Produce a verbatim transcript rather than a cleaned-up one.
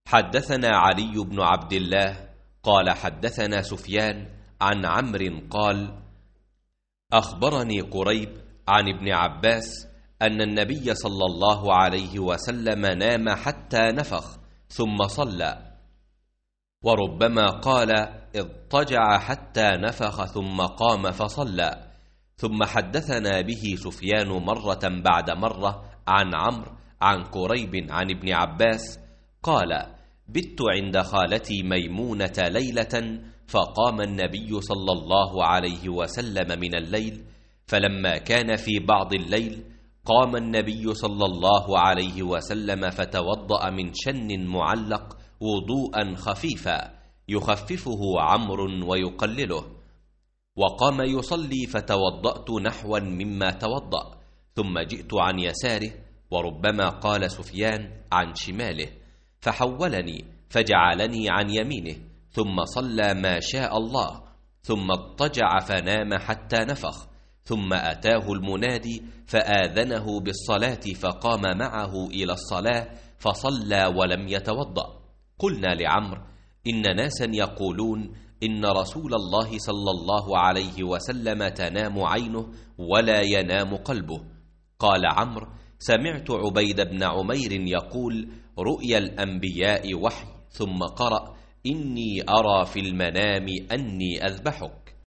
حدثنا علي بن عبد الله قال حدثنا سفيان عن عمرو قال أخبرني قريب عن ابن عباس أن النبي صلى الله عليه وسلم نام حتى نفخ ثم صلى، وربما قال اضطجع حتى نفخ ثم قام فصلى. ثم حدثنا به سفيان مرة بعد مرة عن عمرو عن قريب عن ابن عباس قال بت عند خالتي ميمونة ليلة فقام النبي صلى الله عليه وسلم من الليل، فلما كان في بعض الليل قام النبي صلى الله عليه وسلم فتوضأ من شن معلق وضوءا خفيفا يخففه عمرو ويقلله، وقام يصلي فتوضأت نحوا مما توضأ، ثم جئت عن يساره، وربما قال سفيان عن شماله، فحولني فجعلني عن يمينه، ثم صلى ما شاء الله، ثم اضطجع فنام حتى نفخ، ثم أتاه المنادي فآذنه بالصلاة فقام معه إلى الصلاة فصلى ولم يتوضأ. قلنا لعمرو إن ناسا يقولون إن رسول الله صلى الله عليه وسلم تنام عينه ولا ينام قلبه. قال عمرو سمعت عبيد بن عمير يقول رؤيا الأنبياء وحي، ثم قرأ إني أرى في المنام أني أذبحك.